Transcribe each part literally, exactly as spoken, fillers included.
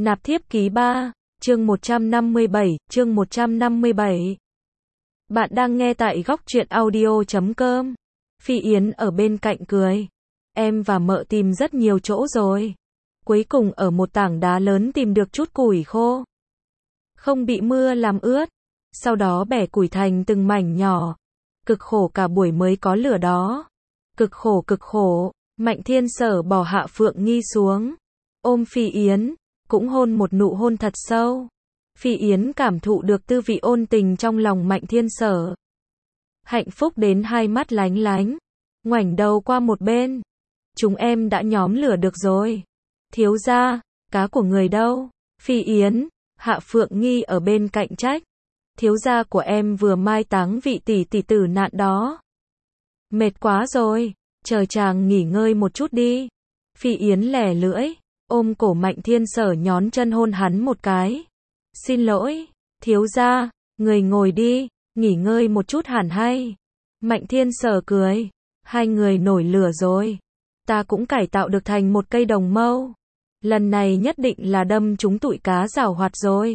Nạp thiếp ký ba, chương một trăm năm mươi bảy, chương một trăm năm mươi bảy. Bạn đang nghe tại góc truyện audio chấm com. Phi Yến ở bên cạnh cười. Em và mợ tìm rất nhiều chỗ rồi. Cuối cùng ở một tảng đá lớn tìm được chút củi khô. Không bị mưa làm ướt. Sau đó bẻ củi thành từng mảnh nhỏ. Cực khổ cả buổi mới có lửa đó. Cực khổ cực khổ. Mạnh Thiên Sở bỏ Hạ Phượng Nghi xuống. Ôm Phi Yến. Cũng hôn một nụ hôn thật sâu. Phi Yến cảm thụ được tư vị ôn tình trong lòng Mạnh Thiên Sở. Hạnh phúc đến hai mắt lánh lánh. Ngoảnh đầu qua một bên. Chúng em đã nhóm lửa được rồi. Thiếu gia, cá của người đâu? Phi Yến, Hạ Phượng Nghi ở bên cạnh trách. Thiếu gia của em vừa mai táng vị tỷ tỷ tử nạn đó. Mệt quá rồi, chờ chàng nghỉ ngơi một chút đi. Phi Yến lẻ lưỡi, ôm cổ Mạnh Thiên Sở nhón chân hôn hắn một cái. Xin lỗi, thiếu gia, người ngồi đi, nghỉ ngơi một chút hẳn hay. Mạnh Thiên Sở cười, hai người nổi lửa rồi. Ta cũng cải tạo được thành một cây đồng mâu. Lần này nhất định là đâm trúng tụi cá giảo hoạt rồi.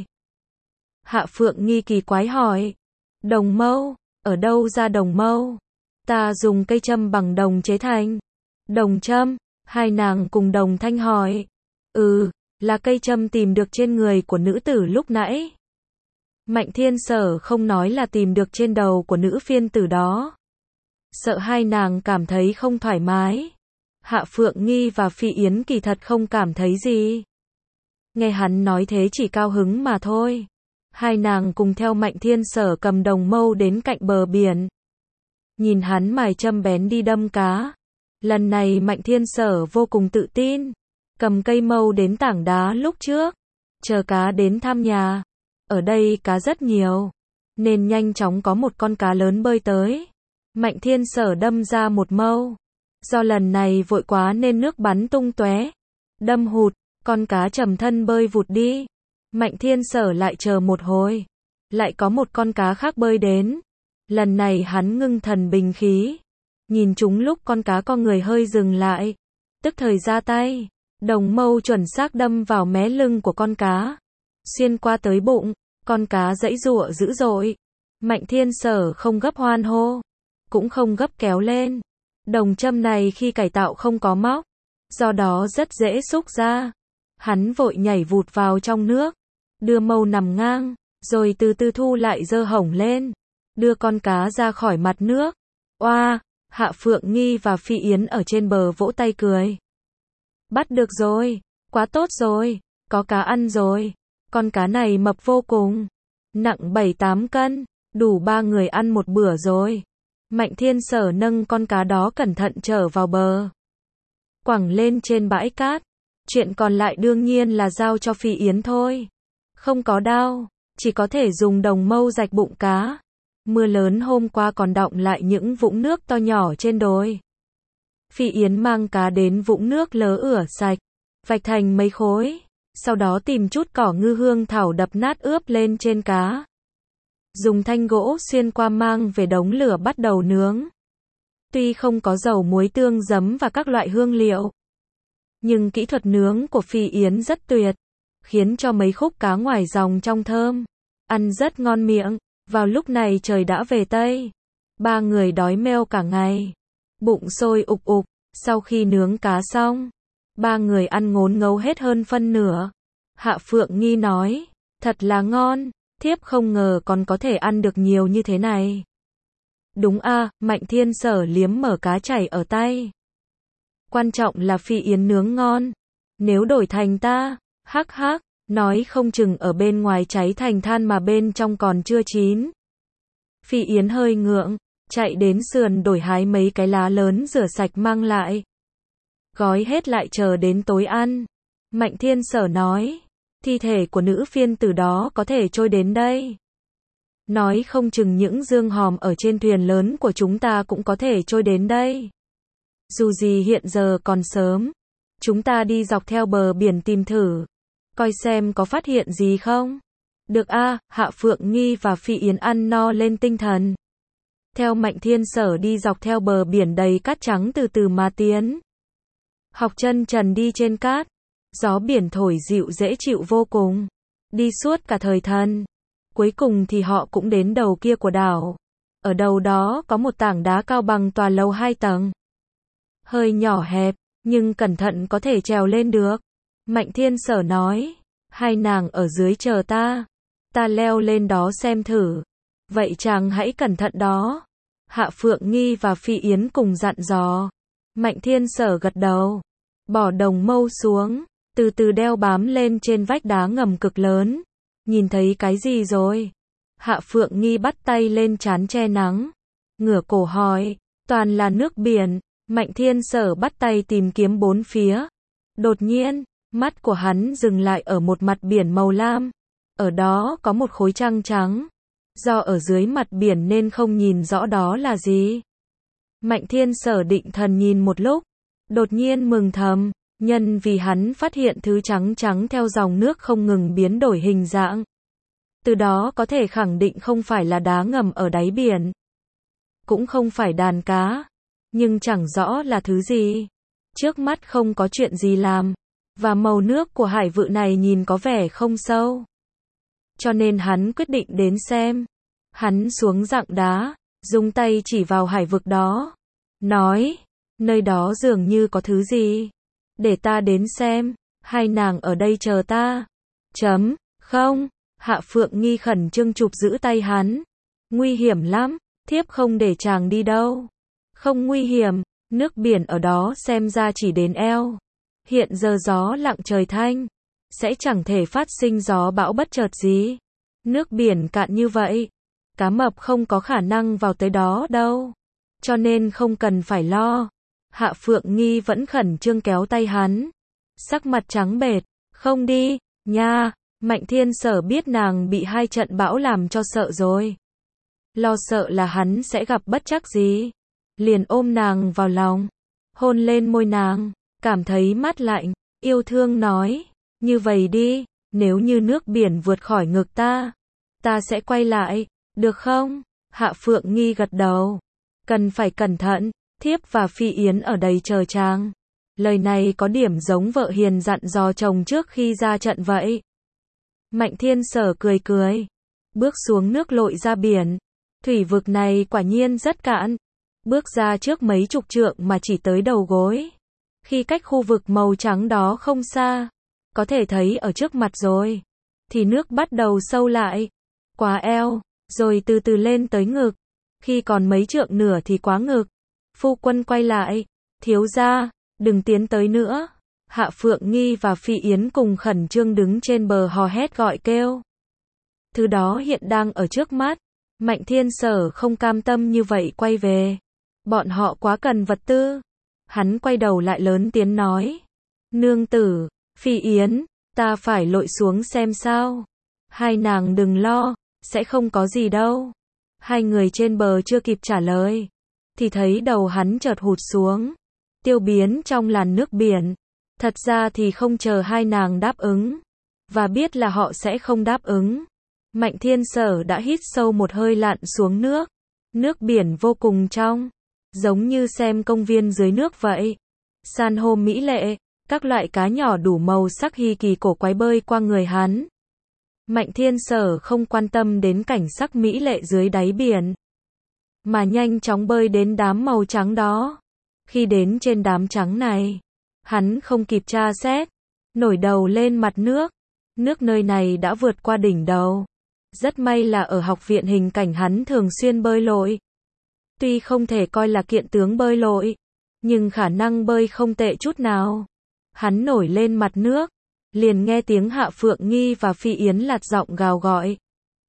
Hạ Phượng Nghi kỳ quái hỏi. Đồng mâu, ở đâu ra đồng mâu? Ta dùng cây châm bằng đồng chế thành. Đồng châm, hai nàng cùng đồng thanh hỏi. Ừ, là cây châm tìm được trên người của nữ tử lúc nãy. Mạnh Thiên Sở không nói là tìm được trên đầu của nữ phiên tử đó. Sợ hai nàng cảm thấy không thoải mái. Hạ Phượng Nghi và Phi Yến kỳ thật không cảm thấy gì. Nghe hắn nói thế chỉ cao hứng mà thôi. Hai nàng cùng theo Mạnh Thiên Sở cầm đồng mâu đến cạnh bờ biển. Nhìn hắn mài châm bén đi đâm cá. Lần này Mạnh Thiên Sở vô cùng tự tin. Cầm cây mâu đến tảng đá lúc trước. Chờ cá đến thăm nhà. Ở đây cá rất nhiều. Nên nhanh chóng có một con cá lớn bơi tới. Mạnh Thiên Sở đâm ra một mâu. Do lần này vội quá nên nước bắn tung tóe. Đâm hụt, con cá trầm thân bơi vụt đi. Mạnh Thiên Sở lại chờ một hồi. Lại có một con cá khác bơi đến. Lần này hắn ngưng thần bình khí. Nhìn chúng lúc con cá con người hơi dừng lại. Tức thời ra tay. Đồng mâu chuẩn xác đâm vào mé lưng của con cá. Xuyên qua tới bụng. Con cá giãy giụa dữ dội. Mạnh Thiên Sở không gấp hoan hô. Cũng không gấp kéo lên. Đồng châm này khi cải tạo không có móc. Do đó rất dễ xúc ra. Hắn vội nhảy vụt vào trong nước. Đưa mâu nằm ngang. Rồi từ từ thu lại giơ hổng lên. Đưa con cá ra khỏi mặt nước. Oa, Hạ Phượng Nghi và Phi Yến ở trên bờ vỗ tay cười. Bắt được rồi. Quá tốt rồi. Có cá ăn rồi. Con cá này mập vô cùng. Nặng bảy tám cân. Đủ ba người ăn một bữa rồi. Mạnh Thiên Sở nâng con cá đó cẩn thận trở vào bờ. Quẳng lên trên bãi cát. Chuyện còn lại đương nhiên là giao cho Phi Yến thôi. Không có đao. Chỉ có thể dùng đồng mâu rạch bụng cá. Mưa lớn hôm qua còn đọng lại những vũng nước to nhỏ trên đồi. Phi Yến mang cá đến vũng nước lớ ửa sạch. Vạch thành mấy khối. Sau đó tìm chút cỏ ngư hương thảo đập nát ướp lên trên cá. Dùng thanh gỗ xuyên qua mang về đống lửa bắt đầu nướng. Tuy không có dầu muối tương giấm và các loại hương liệu. Nhưng kỹ thuật nướng của Phi Yến rất tuyệt. Khiến cho mấy khúc cá ngoài dòng trong thơm. Ăn rất ngon miệng. Vào lúc này trời đã về Tây. Ba người đói meo cả ngày. Bụng sôi ục ục. Sau khi nướng cá xong. Ba người ăn ngốn ngấu hết hơn phân nửa. Hạ Phượng Nghi nói. Thật là ngon. Thiếp không ngờ còn có thể ăn được nhiều như thế này. Đúng a, à, Mạnh Thiên Sở liếm mở cá chảy ở tay. Quan trọng là Phi Yến nướng ngon. Nếu đổi thành ta, hắc hắc, nói không chừng ở bên ngoài cháy thành than mà bên trong còn chưa chín. Phi Yến hơi ngượng, chạy đến sườn đổi hái mấy cái lá lớn rửa sạch mang lại. Gói hết lại chờ đến tối ăn. Mạnh Thiên Sở nói. Thi thể của nữ phiên tử đó có thể trôi đến đây. Nói không chừng những dương hòm ở trên thuyền lớn của chúng ta cũng có thể trôi đến đây. Dù gì hiện giờ còn sớm. Chúng ta đi dọc theo bờ biển tìm thử. Coi xem có phát hiện gì không. Được a, à, Hạ Phượng Nghi và Phi Yến ăn no lên tinh thần. Theo Mạnh Thiên Sở đi dọc theo bờ biển đầy cát trắng từ từ mà tiến. Học chân trần đi trên cát. Gió biển thổi dịu dễ chịu vô cùng. Đi suốt cả thời thần. Cuối cùng thì họ cũng đến đầu kia của đảo. Ở đầu đó có một tảng đá cao bằng tòa lầu hai tầng. Hơi nhỏ hẹp, nhưng cẩn thận có thể trèo lên được. Mạnh Thiên Sở nói, hai nàng ở dưới chờ ta. Ta leo lên đó xem thử. Vậy chàng hãy cẩn thận đó. Hạ Phượng Nghi và Phi Yến cùng dặn dò. Mạnh Thiên Sở gật đầu. Bỏ đồng mâu xuống. Từ từ đeo bám lên trên vách đá ngầm cực lớn. Nhìn thấy cái gì rồi? Hạ Phượng Nghi bắt tay lên trán che nắng. Ngửa cổ hỏi. Toàn là nước biển. Mạnh Thiên Sở bắt tay tìm kiếm bốn phía. Đột nhiên, mắt của hắn dừng lại ở một mặt biển màu lam. Ở đó có một khối trăng trắng. Do ở dưới mặt biển nên không nhìn rõ đó là gì. Mạnh Thiên Sở định thần nhìn một lúc. Đột nhiên mừng thầm. Nhân vì hắn phát hiện thứ trắng trắng theo dòng nước không ngừng biến đổi hình dạng. Từ đó có thể khẳng định không phải là đá ngầm ở đáy biển. Cũng không phải đàn cá. Nhưng chẳng rõ là thứ gì. Trước mắt không có chuyện gì làm. Và màu nước của hải vực này nhìn có vẻ không sâu. Cho nên hắn quyết định đến xem. Hắn xuống dạng đá, dùng tay chỉ vào hải vực đó. Nói, nơi đó dường như có thứ gì. Để ta đến xem, hai nàng ở đây chờ ta. Chấm, không, Hạ Phượng Nghi khẩn trương chụp giữ tay hắn. Nguy hiểm lắm, thiếp không để chàng đi đâu. Không nguy hiểm, nước biển ở đó xem ra chỉ đến eo. Hiện giờ gió lặng trời thanh, sẽ chẳng thể phát sinh gió bão bất chợt gì. Nước biển cạn như vậy, cá mập không có khả năng vào tới đó đâu. Cho nên không cần phải lo. Hạ Phượng Nghi vẫn khẩn trương kéo tay hắn. Sắc mặt trắng bệch, không đi, nha. Mạnh Thiên Sở biết nàng bị hai trận bão làm cho sợ rồi. Lo sợ là hắn sẽ gặp bất trắc gì. Liền ôm nàng vào lòng, hôn lên môi nàng, cảm thấy mát lạnh, yêu thương nói, như vậy đi, nếu như nước biển vượt khỏi ngực ta, ta sẽ quay lại, được không? Hạ Phượng Nghi gật đầu, cần phải cẩn thận, thiếp và Phi Yến ở đây chờ chàng. Lời này có điểm giống vợ hiền dặn dò chồng trước khi ra trận vậy. Mạnh Thiên Sở cười cười, bước xuống nước lội ra biển, thủy vực này quả nhiên rất cạn. Bước ra trước mấy chục trượng mà chỉ tới đầu gối. Khi cách khu vực màu trắng đó không xa, có thể thấy ở trước mặt rồi, thì nước bắt đầu sâu lại, quá eo, rồi từ từ lên tới ngực. Khi còn mấy trượng nửa thì quá ngực. Phu quân quay lại, thiếu gia, đừng tiến tới nữa. Hạ Phượng Nghi và Phi Yến cùng khẩn trương đứng trên bờ hò hét gọi kêu. Thứ đó hiện đang ở trước mắt. Mạnh Thiên Sở không cam tâm như vậy quay về. Bọn họ quá cần vật tư. Hắn quay đầu lại lớn tiếng nói. Nương tử, Phi Yến, ta phải lội xuống xem sao. Hai nàng đừng lo, sẽ không có gì đâu. Hai người trên bờ chưa kịp trả lời, thì thấy đầu hắn chợt hụt xuống, tiêu biến trong làn nước biển. Thật ra thì không chờ hai nàng đáp ứng, và biết là họ sẽ không đáp ứng. Mạnh Thiên Sở đã hít sâu một hơi lặn xuống nước. Nước biển vô cùng trong, giống như xem công viên dưới nước vậy. San hô mỹ lệ, các loại cá nhỏ đủ màu sắc hi kỳ cổ quái bơi qua người hắn. Mạnh Thiên Sở không quan tâm đến cảnh sắc mỹ lệ dưới đáy biển, mà nhanh chóng bơi đến đám màu trắng đó. Khi đến trên đám trắng này, hắn không kịp tra xét, nổi đầu lên mặt nước. Nước nơi này đã vượt qua đỉnh đầu. Rất may là ở học viện hình cảnh hắn thường xuyên bơi lội. Tuy không thể coi là kiện tướng bơi lội, nhưng khả năng bơi không tệ chút nào. Hắn nổi lên mặt nước, liền nghe tiếng Hạ Phượng Nghi và Phi Yến lạt giọng gào gọi.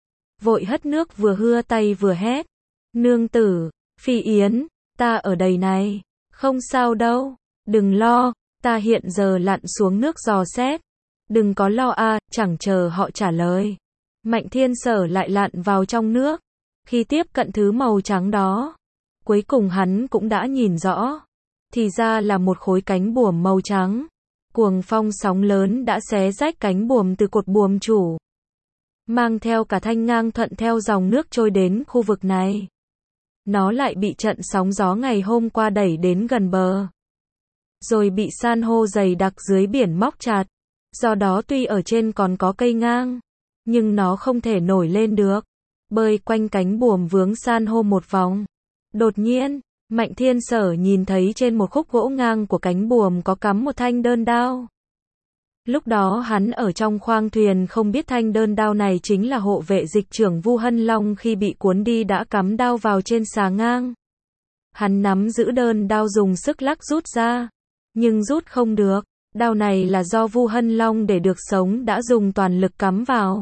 Vội hất nước vừa hưa tay vừa hét. Nương tử, Phi Yến, ta ở đây này, không sao đâu, đừng lo, ta hiện giờ lặn xuống nước dò xét. Đừng có lo a, à, chẳng chờ họ trả lời. Mạnh Thiên Sở lại lặn vào trong nước. Khi tiếp cận thứ màu trắng đó, cuối cùng hắn cũng đã nhìn rõ. Thì ra là một khối cánh buồm màu trắng. Cuồng phong sóng lớn đã xé rách cánh buồm từ cột buồm chủ, mang theo cả thanh ngang thuận theo dòng nước trôi đến khu vực này. Nó lại bị trận sóng gió ngày hôm qua đẩy đến gần bờ, rồi bị san hô dày đặc dưới biển móc chặt. Do đó tuy ở trên còn có cây ngang, nhưng nó không thể nổi lên được. Bơi quanh cánh buồm vướng san hô một vòng. Đột nhiên, Mạnh Thiên Sở nhìn thấy trên một khúc gỗ ngang của cánh buồm có cắm một thanh đơn đao. Lúc đó hắn ở trong khoang thuyền không biết thanh đơn đao này chính là hộ vệ dịch trưởng Vu Hân Long khi bị cuốn đi đã cắm đao vào trên xà ngang. Hắn nắm giữ đơn đao dùng sức lắc rút ra, nhưng rút không được. Đao này là do Vu Hân Long để được sống đã dùng toàn lực cắm vào.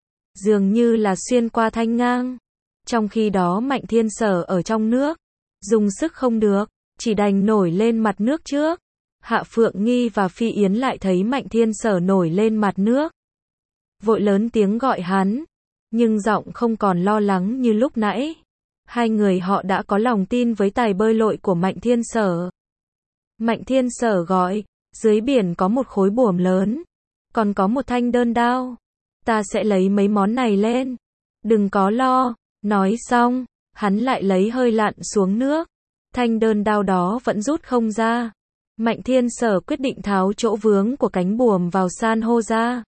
Dường như là xuyên qua thanh ngang. Trong khi đó Mạnh Thiên Sở ở trong nước, dùng sức không được, chỉ đành nổi lên mặt nước trước. Hạ Phượng Nghi và Phi Yến lại thấy Mạnh Thiên Sở nổi lên mặt nước. Vội lớn tiếng gọi hắn, nhưng giọng không còn lo lắng như lúc nãy. Hai người họ đã có lòng tin với tài bơi lội của Mạnh Thiên Sở. Mạnh Thiên Sở gọi, dưới biển có một khối buồm lớn, còn có một thanh đơn đao. Ta sẽ lấy mấy món này lên. Đừng có lo. Nói xong, hắn lại lấy hơi lặn xuống nước. Thanh đơn đao đó vẫn rút không ra. Mạnh Thiên Sở quyết định tháo chỗ vướng của cánh buồm vào san hô ra.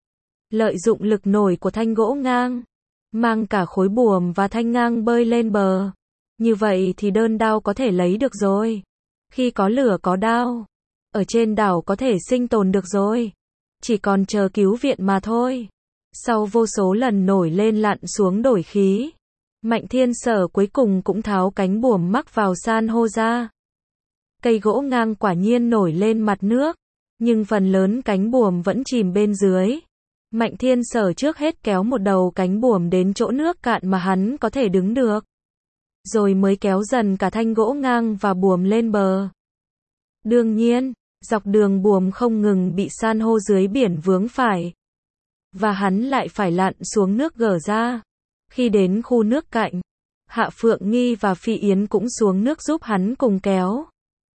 Lợi dụng lực nổi của thanh gỗ ngang, mang cả khối buồm và thanh ngang bơi lên bờ. Như vậy thì đơn đao có thể lấy được rồi. Khi có lửa có đao, ở trên đảo có thể sinh tồn được rồi. Chỉ còn chờ cứu viện mà thôi. Sau vô số lần nổi lên lặn xuống đổi khí, Mạnh Thiên Sở cuối cùng cũng tháo cánh buồm mắc vào san hô ra. Cây gỗ ngang quả nhiên nổi lên mặt nước, nhưng phần lớn cánh buồm vẫn chìm bên dưới. Mạnh Thiên Sở trước hết kéo một đầu cánh buồm đến chỗ nước cạn mà hắn có thể đứng được, rồi mới kéo dần cả thanh gỗ ngang và buồm lên bờ. Đương nhiên, dọc đường buồm không ngừng bị san hô dưới biển vướng phải, và hắn lại phải lặn xuống nước gỡ ra. Khi đến khu nước cạnh, Hạ Phượng Nghi và Phi Yến cũng xuống nước giúp hắn cùng kéo.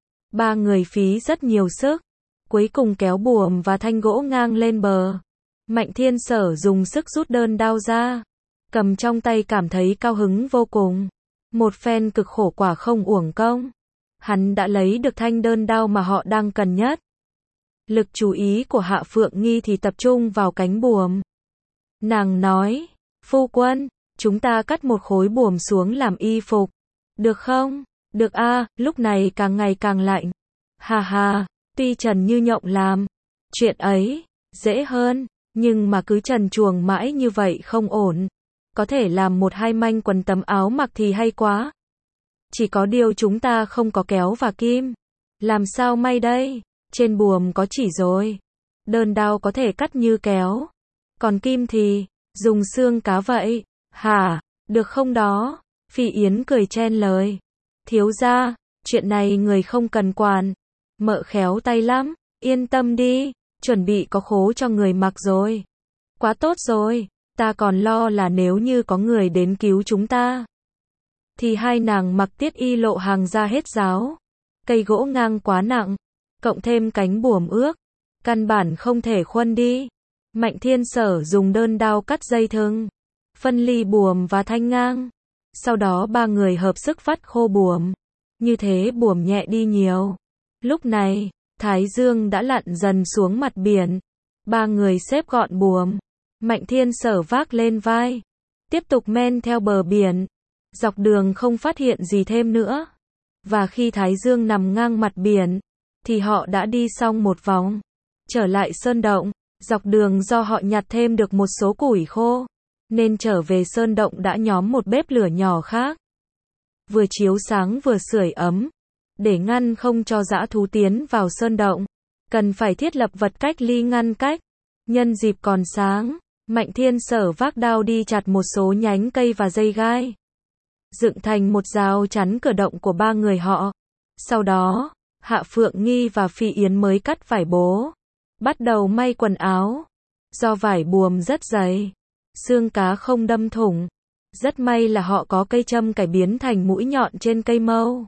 Ba người phí rất nhiều sức, cuối cùng kéo buồm và thanh gỗ ngang lên bờ. Mạnh Thiên Sở dùng sức rút đơn đao ra, cầm trong tay cảm thấy cao hứng vô cùng. Một phen cực khổ quả không uổng công. Hắn đã lấy được thanh đơn đao mà họ đang cần nhất. Lực chú ý của Hạ Phượng Nghi thì tập trung vào cánh buồm. Nàng nói, phu quân, chúng ta cắt một khối buồm xuống làm y phục. Được không? Được a, lúc này càng ngày càng lạnh. Hà hà, tuy trần như nhộng làm chuyện ấy dễ hơn, nhưng mà cứ trần truồng mãi như vậy không ổn. Có thể làm một hai manh quần tấm áo mặc thì hay quá. Chỉ có điều chúng ta không có kéo và kim. Làm sao may đây? Trên buồm có chỉ rồi. Đơn đao có thể cắt như kéo. Còn kim thì dùng xương cá vậy. Hả? Được không đó? Phi Yến cười chen lời. Thiếu gia, chuyện này người không cần quản. Mợ khéo tay lắm. Yên tâm đi, chuẩn bị có khố cho người mặc rồi. Quá tốt rồi, ta còn lo là nếu như có người đến cứu chúng ta, thì hai nàng mặc tiết y lộ hàng ra hết ráo. Cây gỗ ngang quá nặng, cộng thêm cánh buồm ước, căn bản không thể khuân đi. Mạnh Thiên Sở dùng đơn đao cắt dây thừng, phân ly buồm và thanh ngang. Sau đó ba người hợp sức vắt khô buồm. Như thế buồm nhẹ đi nhiều. Lúc này, Thái Dương đã lặn dần xuống mặt biển. Ba người xếp gọn buồm. Mạnh Thiên Sở vác lên vai, tiếp tục men theo bờ biển. Dọc đường không phát hiện gì thêm nữa. Và khi Thái Dương nằm ngang mặt biển, thì họ đã đi xong một vòng. Trở lại sơn động, dọc đường do họ nhặt thêm được một số củi khô, nên trở về sơn động đã nhóm một bếp lửa nhỏ khác. Vừa chiếu sáng vừa sưởi ấm. Để ngăn không cho dã thú tiến vào sơn động, cần phải thiết lập vật cách ly ngăn cách. Nhân dịp còn sáng, Mạnh Thiên Sở vác đao đi chặt một số nhánh cây và dây gai, dựng thành một rào chắn cửa động của ba người họ. Sau đó, Hạ Phượng Nghi và Phi Yến mới cắt vải bố, bắt đầu may quần áo. Do vải buồm rất dày, xương cá không đâm thủng. Rất may là họ có cây châm cải biến thành mũi nhọn trên cây mâu,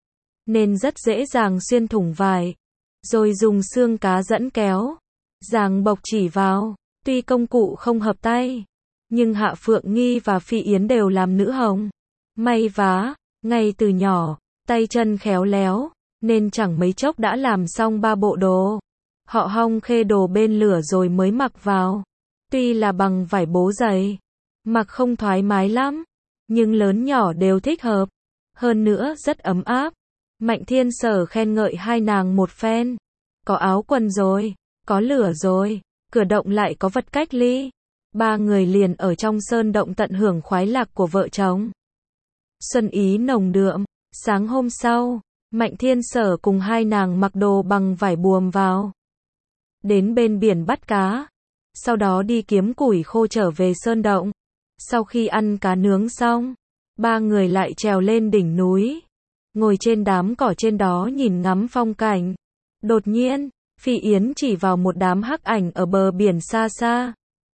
nên rất dễ dàng xuyên thủng vải. Rồi dùng xương cá dẫn kéo, ràng bộc chỉ vào. Tuy công cụ không hợp tay, nhưng Hạ Phượng Nghi và Phi Yến đều làm nữ hồng, may vá, ngay từ nhỏ, tay chân khéo léo, nên chẳng mấy chốc đã làm xong ba bộ đồ. Họ hong khê đồ bên lửa rồi mới mặc vào. Tuy là bằng vải bố dày, mặc không thoải mái lắm, nhưng lớn nhỏ đều thích hợp. Hơn nữa rất ấm áp. Mạnh Thiên Sở khen ngợi hai nàng một phen. Có áo quần rồi, có lửa rồi, cửa động lại có vật cách ly. Ba người liền ở trong sơn động tận hưởng khoái lạc của vợ chồng. Xuân ý nồng đượm. Sáng hôm sau, Mạnh Thiên Sở cùng hai nàng mặc đồ bằng vải buồm vào. Đến bên biển bắt cá. Sau đó đi kiếm củi khô trở về sơn động. Sau khi ăn cá nướng xong, ba người lại trèo lên đỉnh núi. Ngồi trên đám cỏ trên đó nhìn ngắm phong cảnh. Đột nhiên, Phi Yến chỉ vào một đám hắc ảnh ở bờ biển xa xa.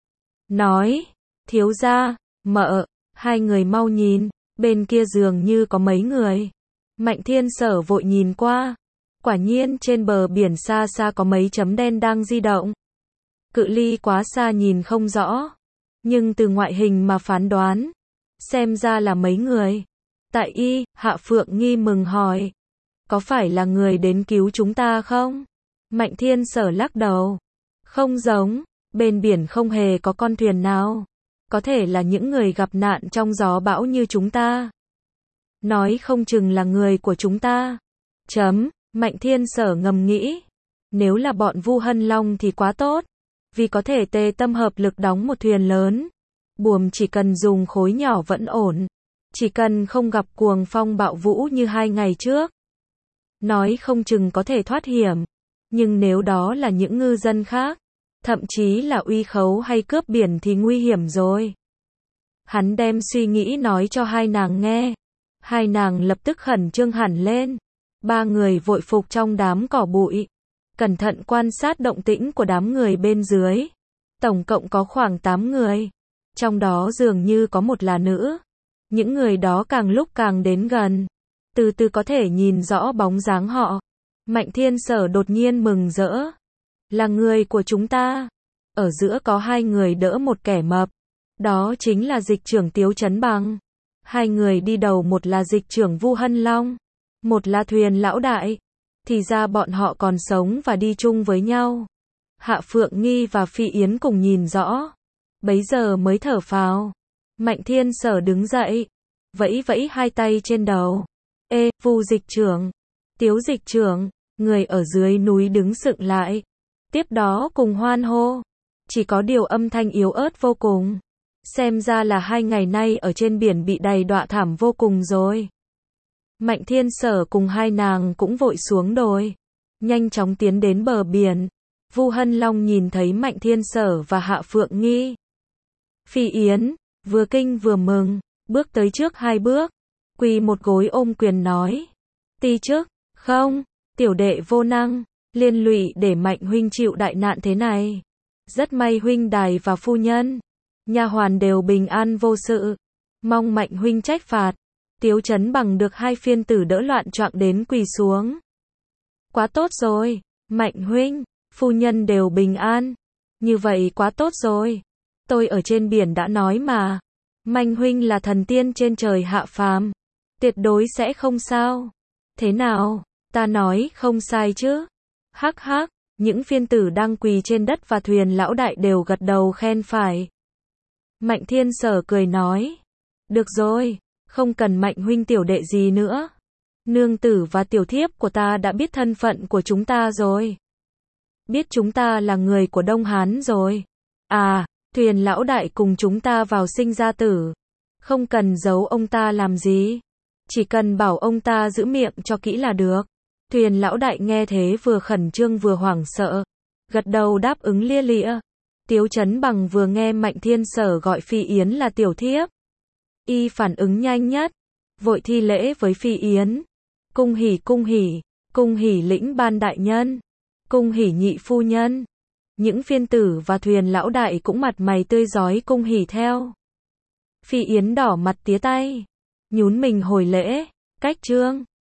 Nói, thiếu gia, mợ, hai người mau nhìn, bên kia dường như có mấy người. Mạnh Thiên Sở vội nhìn qua. Quả nhiên trên bờ biển xa xa có mấy chấm đen đang di động. Cự ly quá xa nhìn không rõ, nhưng từ ngoại hình mà phán đoán, xem ra là mấy người. Tại y, Hạ Phượng Nghi mừng hỏi, có phải là người đến cứu chúng ta không? Mạnh Thiên Sở lắc đầu, không giống, bên biển không hề có con thuyền nào, có thể là những người gặp nạn trong gió bão như chúng ta. Nói không chừng là người của chúng ta. Chấm, Mạnh Thiên Sở ngầm nghĩ, nếu là bọn Vu Hân Long thì quá tốt, vì có thể tề tâm hợp lực đóng một thuyền lớn. Buồm chỉ cần dùng khối nhỏ vẫn ổn, chỉ cần không gặp cuồng phong bạo vũ như hai ngày trước. Nói không chừng có thể thoát hiểm, nhưng nếu đó là những ngư dân khác, thậm chí là uy khấu hay cướp biển thì nguy hiểm rồi. Hắn đem suy nghĩ nói cho hai nàng nghe. Hai nàng lập tức khẩn trương hẳn lên. Ba người vội phục trong đám cỏ bụi, cẩn thận quan sát động tĩnh của đám người bên dưới. Tổng cộng có khoảng tám người. Trong đó dường như có một là nữ. Những người đó càng lúc càng đến gần, từ từ có thể nhìn rõ bóng dáng họ. Mạnh Thiên Sở đột nhiên mừng rỡ. Là người của chúng ta. Ở giữa có hai người đỡ một kẻ mập. Đó chính là dịch trưởng Tiếu Chấn Bằng. Hai người đi đầu, một là dịch trưởng Vu Hân Long, một là thuyền lão đại. Thì ra bọn họ còn sống và đi chung với nhau. Hạ Phượng Nghi và Phi Yến cùng nhìn rõ, bấy giờ mới thở phào. Mạnh Thiên Sở đứng dậy, vẫy vẫy hai tay trên đầu. Ê, Vu dịch trưởng, Tiếu dịch trưởng. Người ở dưới núi đứng sững lại, tiếp đó cùng hoan hô. Chỉ có điều âm thanh yếu ớt vô cùng. Xem ra là hai ngày nay ở trên biển bị đầy đọa thảm vô cùng rồi. Mạnh Thiên Sở cùng hai nàng cũng vội xuống đồi, nhanh chóng tiến đến bờ biển. Vu Hân Long nhìn thấy Mạnh Thiên Sở và Hạ Phượng Nghi. Phi Yến, vừa kinh vừa mừng, bước tới trước hai bước, quỳ một gối ôm quyền nói. Ti chức, không, tiểu đệ vô năng, liên lụy để Mạnh huynh chịu đại nạn thế này. Rất may huynh đài và phu nhân, nha hoàn đều bình an vô sự. Mong Mạnh huynh trách phạt. Tiếu Chấn Bằng được hai phiên tử đỡ loạn choạng đến quỳ xuống. Quá tốt rồi, Mạnh huynh, phu nhân đều bình an. Như vậy quá tốt rồi. Tôi ở trên biển đã nói mà. Mạnh huynh là thần tiên trên trời hạ phàm, tuyệt đối sẽ không sao. Thế nào, ta nói không sai chứ? Hắc hắc, những phiên tử đang quỳ trên đất và thuyền lão đại đều gật đầu khen phải. Mạnh Thiên Sở cười nói. Được rồi, không cần Mạnh huynh tiểu đệ gì nữa. Nương tử và tiểu thiếp của ta đã biết thân phận của chúng ta rồi. Biết chúng ta là người của Đông Hán rồi. À, thuyền lão đại cùng chúng ta vào sinh ra tử. Không cần giấu ông ta làm gì. Chỉ cần bảo ông ta giữ miệng cho kỹ là được. Thuyền lão đại nghe thế vừa khẩn trương vừa hoảng sợ. Gật đầu đáp ứng lia lịa. Tiếu Chấn Bằng vừa nghe Mạnh Thiên Sở gọi Phi Yến là tiểu thiếp, y phản ứng nhanh nhất, vội thi lễ với Phi Yến. Cung hỉ cung hỉ, cung hỉ lĩnh ban đại nhân, cung hỉ nhị phu nhân. Những phiên tử và thuyền lão đại cũng mặt mày tươi rói cung hỉ theo. Phi Yến đỏ mặt tía tay, nhún mình hồi lễ. Cách trương,